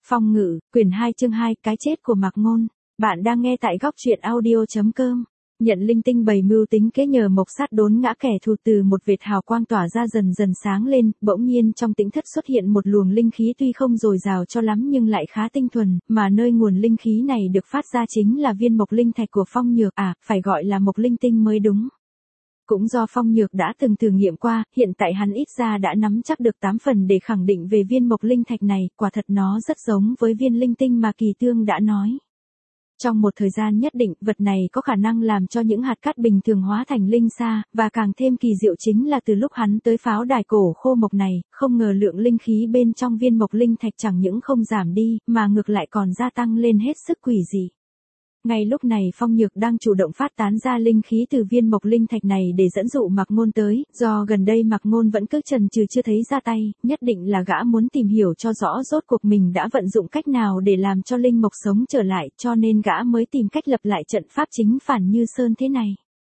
Phong Ngự, quyển 2 chương 2, cái chết của Mạc Ngôn. Bạn đang nghe tại góc truyện audio.com. Nhận linh tinh bày mưu tính kế nhờ mộc sát đốn ngã kẻ thù, từ một vệt hào quang tỏa ra dần dần sáng lên, bỗng nhiên trong tĩnh thất xuất hiện một luồng linh khí tuy không dồi dào cho lắm nhưng lại khá tinh thuần, mà nơi nguồn linh khí này được phát ra chính là viên mộc linh thạch của Phong Nhược, phải gọi là mộc linh tinh mới đúng. Cũng do Phong Nhược đã từng thử nghiệm qua, hiện tại hắn ít ra đã nắm chắc được 8 phần để khẳng định về viên mộc linh thạch này, quả thật nó rất giống với viên linh tinh mà Kỳ Tương đã nói. Trong một thời gian nhất định, vật này có khả năng làm cho những hạt cát bình thường hóa thành linh sa, và càng thêm kỳ diệu chính là từ lúc hắn tới pháo đài cổ khô mộc này, không ngờ lượng linh khí bên trong viên mộc linh thạch chẳng những không giảm đi, mà ngược lại còn gia tăng lên hết sức quỷ dị. Ngay lúc này Phong Nhược đang chủ động phát tán ra linh khí từ viên mộc linh thạch này để dẫn dụ Mạc Ngôn tới, do gần đây Mạc Ngôn vẫn cứ chần chừ chưa thấy ra tay, nhất định là gã muốn tìm hiểu cho rõ rốt cuộc mình đã vận dụng cách nào để làm cho linh mộc sống trở lại, cho nên gã mới tìm cách lập lại trận pháp chính phản như sơn thế này.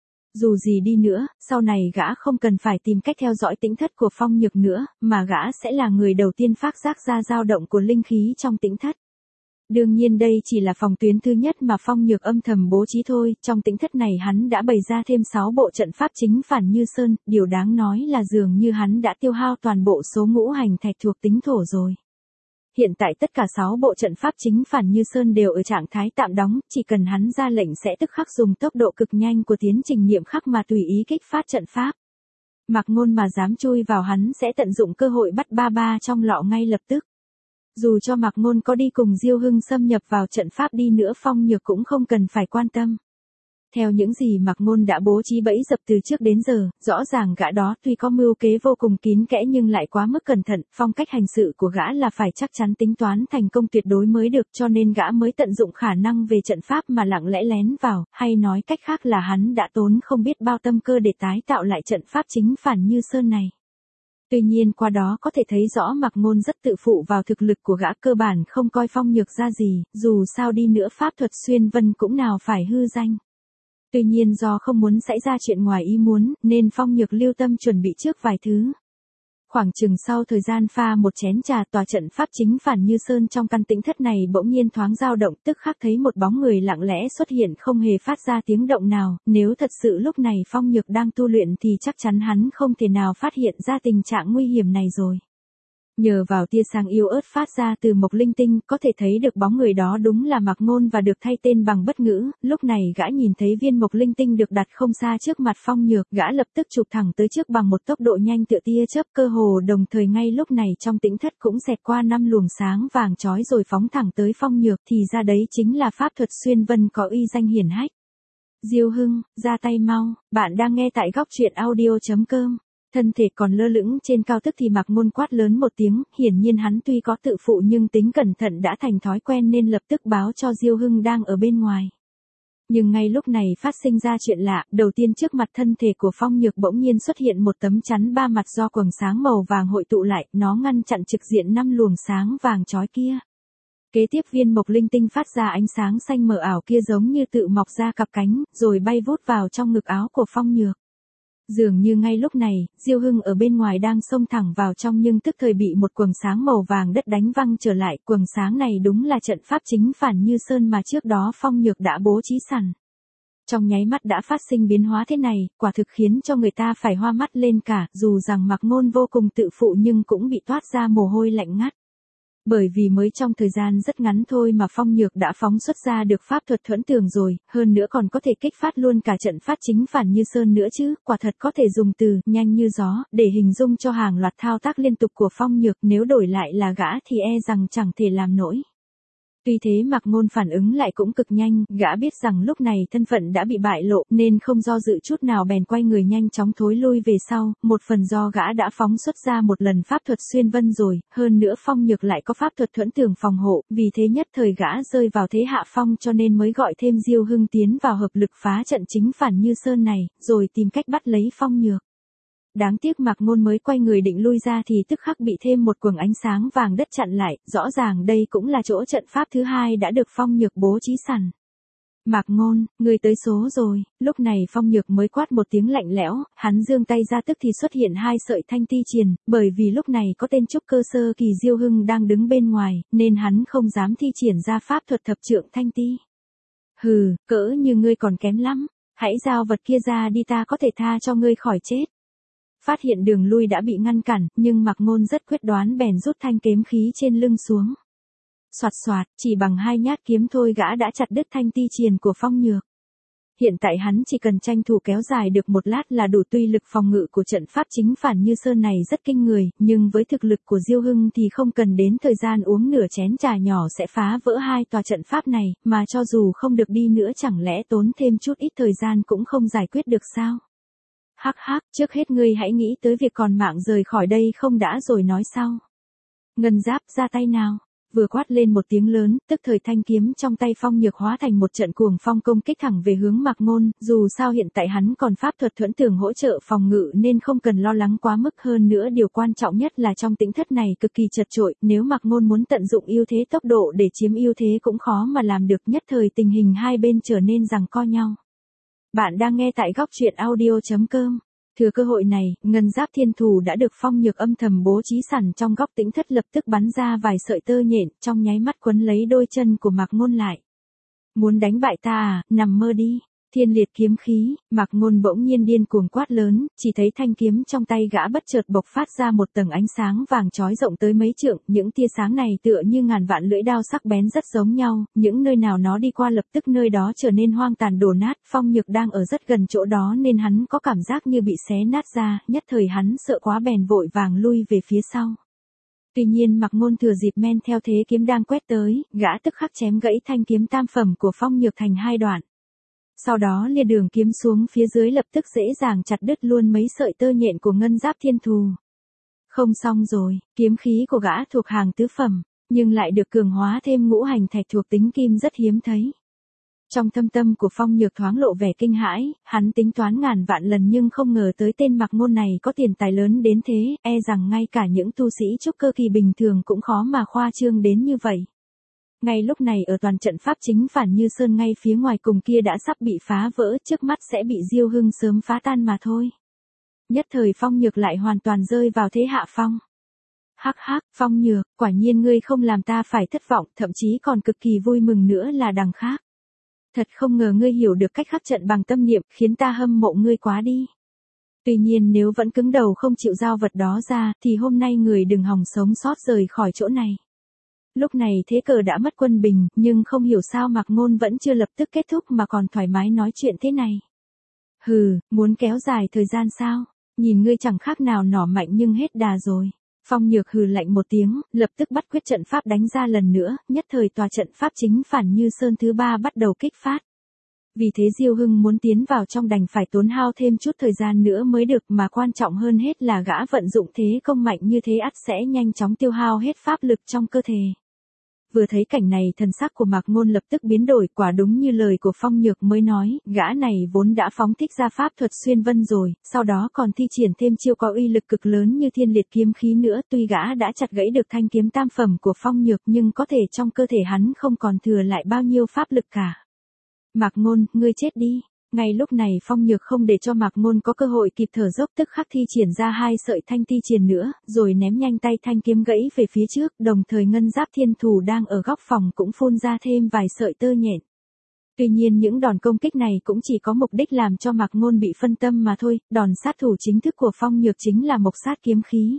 Dù gì đi nữa, sau này gã không cần phải tìm cách theo dõi tĩnh thất của Phong Nhược nữa, mà gã sẽ là người đầu tiên phát giác ra dao động của linh khí trong tĩnh thất. Đương nhiên đây chỉ là phòng tuyến thứ nhất mà Phong Nhược âm thầm bố trí thôi, trong tĩnh thất này hắn đã bày ra thêm 6 bộ trận pháp chính phản như sơn, điều đáng nói là dường như hắn đã tiêu hao toàn bộ số ngũ hành thạch thuộc tính thổ rồi. Hiện tại tất cả 6 bộ trận pháp chính phản như sơn đều ở trạng thái tạm đóng, chỉ cần hắn ra lệnh sẽ tức khắc dùng tốc độ cực nhanh của tiến trình niệm khắc mà tùy ý kích phát trận pháp. Mạc Ngôn mà dám chui vào hắn sẽ tận dụng cơ hội bắt ba trong lọ ngay lập tức. Dù cho Mạc Ngôn có đi cùng Diêu Hưng xâm nhập vào trận pháp đi nữa Phong Nhược cũng không cần phải quan tâm. Theo những gì Mạc Ngôn đã bố trí bẫy dập từ trước đến giờ, rõ ràng gã đó tuy có mưu kế vô cùng kín kẽ nhưng lại quá mức cẩn thận, phong cách hành sự của gã là phải chắc chắn tính toán thành công tuyệt đối mới được, cho nên gã mới tận dụng khả năng về trận pháp mà lặng lẽ lén vào, hay nói cách khác là hắn đã tốn không biết bao tâm cơ để tái tạo lại trận pháp chính phản như sơn này. Tuy nhiên qua đó có thể thấy rõ Mạc Ngôn rất tự phụ vào thực lực của gã, cơ bản không coi Phong Nhược ra gì, dù sao đi nữa pháp thuật xuyên vân cũng nào phải hư danh. Tuy nhiên do không muốn xảy ra chuyện ngoài ý muốn, nên Phong Nhược lưu tâm chuẩn bị trước vài thứ. Khoảng chừng sau thời gian pha một chén trà, tòa trận pháp chính phản như sơn trong căn tĩnh thất này bỗng nhiên thoáng dao động, tức khắc thấy một bóng người lặng lẽ xuất hiện không hề phát ra tiếng động nào, nếu thật sự lúc này Phong Nhược đang tu luyện thì chắc chắn hắn không thể nào phát hiện ra tình trạng nguy hiểm này rồi. Nhờ vào tia sáng yếu ớt phát ra từ mộc linh tinh, có thể thấy được bóng người đó đúng là Mạc Ngôn và được thay tên bằng Bất Ngữ. Lúc này gã nhìn thấy viên mộc linh tinh được đặt không xa trước mặt Phong Nhược, gã lập tức chụp thẳng tới trước bằng một tốc độ nhanh tựa tia chớp, cơ hồ đồng thời ngay lúc này trong tĩnh thất cũng xẹt qua 5 luồng sáng vàng chói rồi phóng thẳng tới Phong Nhược, thì ra đấy chính là pháp thuật xuyên vân có uy danh hiển hách. Diêu Hưng, ra tay mau, bạn đang nghe tại góc truyện audio.com. Thân thể còn lơ lửng trên cao tức thì Mạc Ngôn quát lớn một tiếng, hiển nhiên hắn tuy có tự phụ nhưng tính cẩn thận đã thành thói quen nên lập tức báo cho Diêu Hưng đang ở bên ngoài. Nhưng ngay lúc này phát sinh ra chuyện lạ, đầu tiên trước mặt thân thể của Phong Nhược bỗng nhiên xuất hiện một tấm chắn 3 mặt do quầng sáng màu vàng hội tụ lại, nó ngăn chặn trực diện 5 luồng sáng vàng chói kia. Kế tiếp viên mộc linh tinh phát ra ánh sáng xanh mờ ảo kia giống như tự mọc ra cặp cánh, rồi bay vút vào trong ngực áo của Phong Nhược. Dường như ngay lúc này, Diêu Hưng ở bên ngoài đang xông thẳng vào trong nhưng tức thời bị một quầng sáng màu vàng đất đánh văng trở lại, quầng sáng này đúng là trận pháp chính phản như sơn mà trước đó Phong Nhược đã bố trí sẵn. Trong nháy mắt đã phát sinh biến hóa thế này, quả thực khiến cho người ta phải hoa mắt lên cả, dù rằng Mạc Ngôn vô cùng tự phụ nhưng cũng bị toát ra mồ hôi lạnh ngắt. Bởi vì mới trong thời gian rất ngắn thôi mà Phong Nhược đã phóng xuất ra được pháp thuật thuẫn tường rồi, hơn nữa còn có thể kích phát luôn cả trận pháp chính phản như sơn nữa chứ, quả thật có thể dùng từ nhanh như gió để hình dung cho hàng loạt thao tác liên tục của Phong Nhược, nếu đổi lại là gã thì e rằng chẳng thể làm nổi. Tuy thế Mạc Ngôn phản ứng lại cũng cực nhanh, gã biết rằng lúc này thân phận đã bị bại lộ nên không do dự chút nào bèn quay người nhanh chóng thối lui về sau, một phần do gã đã phóng xuất ra một lần pháp thuật xuyên vân rồi, hơn nữa Phong Nhược lại có pháp thuật thuẫn tường phòng hộ, vì thế nhất thời gã rơi vào thế hạ phong cho nên mới gọi thêm Diêu Hưng tiến vào hợp lực phá trận chính phản như sơn này, rồi tìm cách bắt lấy Phong Nhược. Đáng tiếc Mạc Ngôn mới quay người định lui ra thì tức khắc bị thêm một quầng ánh sáng vàng đất chặn lại, rõ ràng đây cũng là chỗ trận pháp thứ hai đã được Phong Nhược bố trí sẵn. Mạc Ngôn, ngươi tới số rồi, lúc này Phong Nhược mới quát một tiếng lạnh lẽo, hắn giương tay ra tức thì xuất hiện hai sợi thanh ti triền, bởi vì lúc này có tên trúc cơ sơ kỳ Diêu Hưng đang đứng bên ngoài, nên hắn không dám thi triển ra pháp thuật thập trượng thanh ti. Hừ, cỡ như ngươi còn kém lắm, hãy giao vật kia ra đi ta có thể tha cho ngươi khỏi chết. Phát hiện đường lui đã bị ngăn cản, nhưng Mạc Ngôn rất quyết đoán bèn rút thanh kiếm khí trên lưng xuống. Soạt soạt, chỉ bằng hai nhát kiếm thôi gã đã chặt đứt thanh ti triền của Phong Nhược. Hiện tại hắn chỉ cần tranh thủ kéo dài được một lát là đủ, tuy lực phòng ngự của trận pháp chính phản như sơn này rất kinh người, nhưng với thực lực của Diêu Hưng thì không cần đến thời gian uống nửa chén trà nhỏ sẽ phá vỡ hai tòa trận pháp này, mà cho dù không được đi nữa chẳng lẽ tốn thêm chút ít thời gian cũng không giải quyết được sao? Hắc hắc, trước hết ngươi hãy nghĩ tới việc còn mạng rời khỏi đây không đã rồi nói sau. Ngân Giáp ra tay nào. Vừa quát lên một tiếng lớn, tức thời thanh kiếm trong tay Phong Nhược hóa thành một trận cuồng phong công kích thẳng về hướng Mạc Ngôn, dù sao hiện tại hắn còn pháp thuật thuẫn tường hỗ trợ phòng ngự nên không cần lo lắng quá mức, hơn nữa điều quan trọng nhất là trong tĩnh thất này cực kỳ chật chội, nếu Mạc Ngôn muốn tận dụng ưu thế tốc độ để chiếm ưu thế cũng khó mà làm được, nhất thời tình hình hai bên trở nên giằng co nhau. Bạn đang nghe tại góc truyện audio.com. Thừa cơ hội này, Ngân Giáp Thiên Thù đã được Phong Nhược âm thầm bố trí sẵn trong góc tĩnh thất, lập tức bắn ra vài sợi tơ nhện, trong nháy mắt quấn lấy đôi chân của Mạc Ngôn lại. Muốn đánh bại ta à, nằm mơ đi. Thiên liệt kiếm khí, Mạc Ngôn bỗng nhiên điên cuồng quát lớn, chỉ thấy thanh kiếm trong tay gã bất chợt bộc phát ra một tầng ánh sáng vàng chói rộng tới mấy trượng, những tia sáng này tựa như ngàn vạn lưỡi đao sắc bén rất giống nhau, những nơi nào nó đi qua lập tức nơi đó trở nên hoang tàn đổ nát, Phong Nhược đang ở rất gần chỗ đó nên hắn có cảm giác như bị xé nát ra, nhất thời hắn sợ quá bèn vội vàng lui về phía sau. Tuy nhiên Mạc Ngôn thừa dịp men theo thế kiếm đang quét tới, gã tức khắc chém gãy thanh kiếm tam phẩm của Phong Nhược thành hai đoạn. Sau đó lìa đường kiếm xuống phía dưới lập tức dễ dàng chặt đứt luôn mấy sợi tơ nhện của Ngân Giáp Thiên Thù. Không xong rồi, kiếm khí của gã thuộc hàng tứ phẩm, nhưng lại được cường hóa thêm ngũ hành thạch thuộc tính kim rất hiếm thấy. Trong thâm tâm của Phong Nhược thoáng lộ vẻ kinh hãi, hắn tính toán ngàn vạn lần nhưng không ngờ tới tên Mạc Ngôn này có tiền tài lớn đến thế, e rằng ngay cả những tu sĩ trúc cơ kỳ bình thường cũng khó mà khoa trương đến như vậy. Ngay lúc này ở toàn trận pháp chính phản như sơn ngay phía ngoài cùng kia đã sắp bị phá vỡ, trước mắt sẽ bị Diêu Hưng sớm phá tan mà thôi. Nhất thời Phong Nhược lại hoàn toàn rơi vào thế hạ phong. Hắc hắc, Phong Nhược, quả nhiên ngươi không làm ta phải thất vọng, thậm chí còn cực kỳ vui mừng nữa là đằng khác. Thật không ngờ ngươi hiểu được cách khắc trận bằng tâm niệm, khiến ta hâm mộ ngươi quá đi. Tuy nhiên nếu vẫn cứng đầu không chịu giao vật đó ra, thì hôm nay người đừng hòng sống sót rời khỏi chỗ này. Lúc này thế cờ đã mất quân bình, nhưng không hiểu sao Mạc Ngôn vẫn chưa lập tức kết thúc mà còn thoải mái nói chuyện thế này. Hừ, muốn kéo dài thời gian sao? Nhìn ngươi chẳng khác nào nỏ mạnh nhưng hết đà rồi. Phong Nhược hừ lạnh một tiếng, lập tức bắt quyết trận pháp đánh ra lần nữa, nhất thời tòa trận pháp chính phản như sơn thứ ba bắt đầu kích phát. Vì thế Diêu Hưng muốn tiến vào trong đành phải tốn hao thêm chút thời gian nữa mới được, mà quan trọng hơn hết là gã vận dụng thế công mạnh như thế ắt sẽ nhanh chóng tiêu hao hết pháp lực trong cơ thể. Vừa thấy cảnh này thần sắc của Mạc Ngôn lập tức biến đổi, quả đúng như lời của Phong Nhược mới nói, gã này vốn đã phóng thích ra pháp thuật xuyên vân rồi, sau đó còn thi triển thêm chiêu có uy lực cực lớn như thiên liệt kiếm khí nữa, tuy gã đã chặt gãy được thanh kiếm tam phẩm của Phong Nhược nhưng có thể trong cơ thể hắn không còn thừa lại bao nhiêu pháp lực cả. Mạc Ngôn, ngươi chết đi. Ngay lúc này Phong Nhược không để cho Mạc Ngôn có cơ hội kịp thở dốc, tức khắc thi triển ra hai sợi thanh ti triền nữa, rồi ném nhanh tay thanh kiếm gãy về phía trước, đồng thời Ngân Giáp Thiên Thù đang ở góc phòng cũng phun ra thêm vài sợi tơ nhện. Tuy nhiên những đòn công kích này cũng chỉ có mục đích làm cho Mạc Ngôn bị phân tâm mà thôi, đòn sát thủ chính thức của Phong Nhược chính là mộc sát kiếm khí.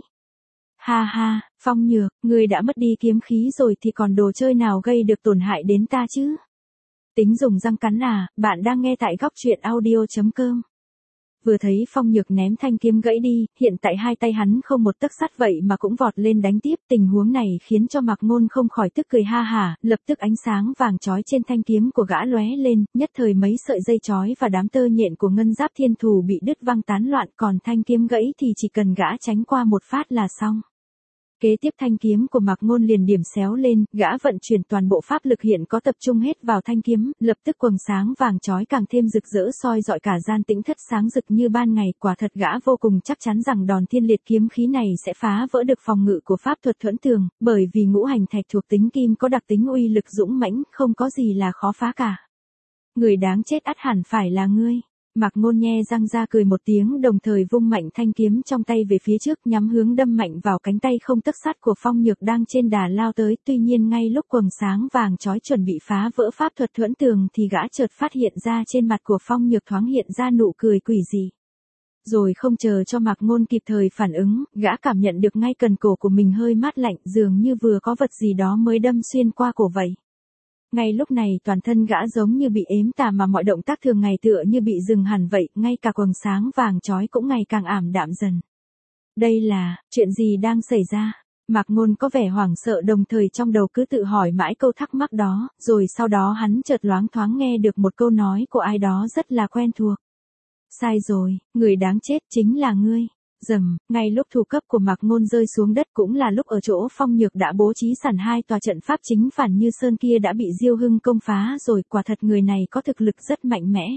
Ha ha, Phong Nhược, ngươi đã mất đi kiếm khí rồi thì còn đồ chơi nào gây được tổn hại đến ta chứ? Tính dùng răng cắn à, bạn đang nghe tại góc truyện audio.com. Vừa thấy Phong Nhược ném thanh kiếm gãy đi, hiện tại hai tay hắn không một tấc sắt vậy mà cũng vọt lên đánh tiếp, tình huống này khiến cho Mạc Ngôn không khỏi tức cười ha hả, lập tức ánh sáng vàng chói trên thanh kiếm của gã lóe lên, nhất thời mấy sợi dây chói và đám tơ nhện của Ngân Giáp Thiên Thù bị đứt văng tán loạn, còn thanh kiếm gãy thì chỉ cần gã tránh qua một phát là xong. Kế tiếp thanh kiếm của Mạc Ngôn liền điểm xéo lên, gã vận chuyển toàn bộ pháp lực hiện có tập trung hết vào thanh kiếm, lập tức quầng sáng vàng chói càng thêm rực rỡ soi rọi cả gian tĩnh thất sáng rực như ban ngày, quả thật gã vô cùng chắc chắn rằng đòn thiên liệt kiếm khí này sẽ phá vỡ được phòng ngự của pháp thuật thuẫn tường, bởi vì ngũ hành thạch thuộc tính kim có đặc tính uy lực dũng mãnh, không có gì là khó phá cả. Người đáng chết ắt hẳn phải là ngươi. Mạc Ngôn nhe răng ra cười một tiếng, đồng thời vung mạnh thanh kiếm trong tay về phía trước, nhắm hướng đâm mạnh vào cánh tay không tấc sắt của Phong Nhược đang trên đà lao tới. Tuy nhiên ngay lúc quầng sáng vàng chói chuẩn bị phá vỡ pháp thuật thuẫn tường thì gã chợt phát hiện ra trên mặt của Phong Nhược thoáng hiện ra nụ cười quỷ dị. Rồi không chờ cho Mạc Ngôn kịp thời phản ứng, gã cảm nhận được ngay cần cổ của mình hơi mát lạnh, dường như vừa có vật gì đó mới đâm xuyên qua cổ vậy. Ngay lúc này toàn thân gã giống như bị ếm tà, mà mọi động tác thường ngày tựa như bị dừng hẳn vậy, ngay cả quầng sáng vàng chói cũng ngày càng ảm đạm dần. Đây là, chuyện gì đang xảy ra? Mạc Ngôn có vẻ hoảng sợ, đồng thời trong đầu cứ tự hỏi mãi câu thắc mắc đó, rồi sau đó hắn chợt loáng thoáng nghe được một câu nói của ai đó rất là quen thuộc. Sai rồi, người đáng chết chính là ngươi. Rầm, ngay lúc thủ cấp của Mạc Ngôn rơi xuống đất cũng là lúc ở chỗ Phong Nhược đã bố trí sẵn hai tòa trận pháp chính phản như sơn kia đã bị Diêu Hưng công phá rồi, quả thật người này có thực lực rất mạnh mẽ.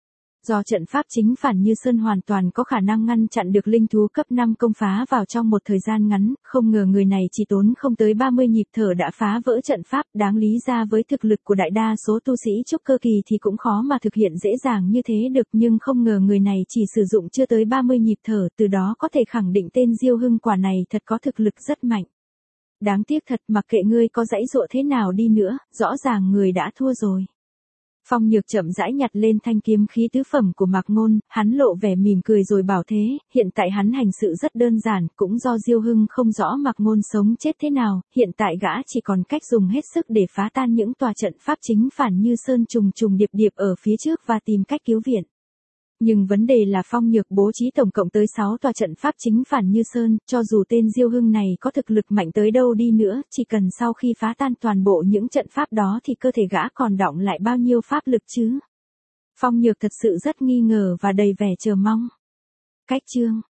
Do trận pháp chính phản như sơn hoàn toàn có khả năng ngăn chặn được linh thú cấp 5 công phá vào trong một thời gian ngắn, không ngờ người này chỉ tốn không tới 30 nhịp thở đã phá vỡ trận pháp. Đáng lý ra với thực lực của đại đa số tu sĩ trúc cơ kỳ thì cũng khó mà thực hiện dễ dàng như thế được, nhưng không ngờ người này chỉ sử dụng chưa tới 30 nhịp thở, từ đó có thể khẳng định tên Diêu Hưng quả này thật có thực lực rất mạnh. Đáng tiếc thật, mặc kệ ngươi có giãy giụa thế nào đi nữa, rõ ràng người đã thua rồi. Phong Nhược chậm rãi nhặt lên thanh kiếm khí tứ phẩm của Mạc Ngôn, hắn lộ vẻ mỉm cười rồi bảo thế, hiện tại hắn hành sự rất đơn giản, cũng do Diêu Hưng không rõ Mạc Ngôn sống chết thế nào, hiện tại gã chỉ còn cách dùng hết sức để phá tan những tòa trận pháp chính phản như sơn trùng trùng điệp điệp ở phía trước và tìm cách cứu viện. Nhưng vấn đề là Phong Nhược bố trí tổng cộng tới 6 tòa trận pháp chính phản như sơn, cho dù tên Diêu Hưng này có thực lực mạnh tới đâu đi nữa, chỉ cần sau khi phá tan toàn bộ những trận pháp đó thì cơ thể gã còn đọng lại bao nhiêu pháp lực chứ? Phong Nhược thật sự rất nghi ngờ và đầy vẻ chờ mong. Cách chương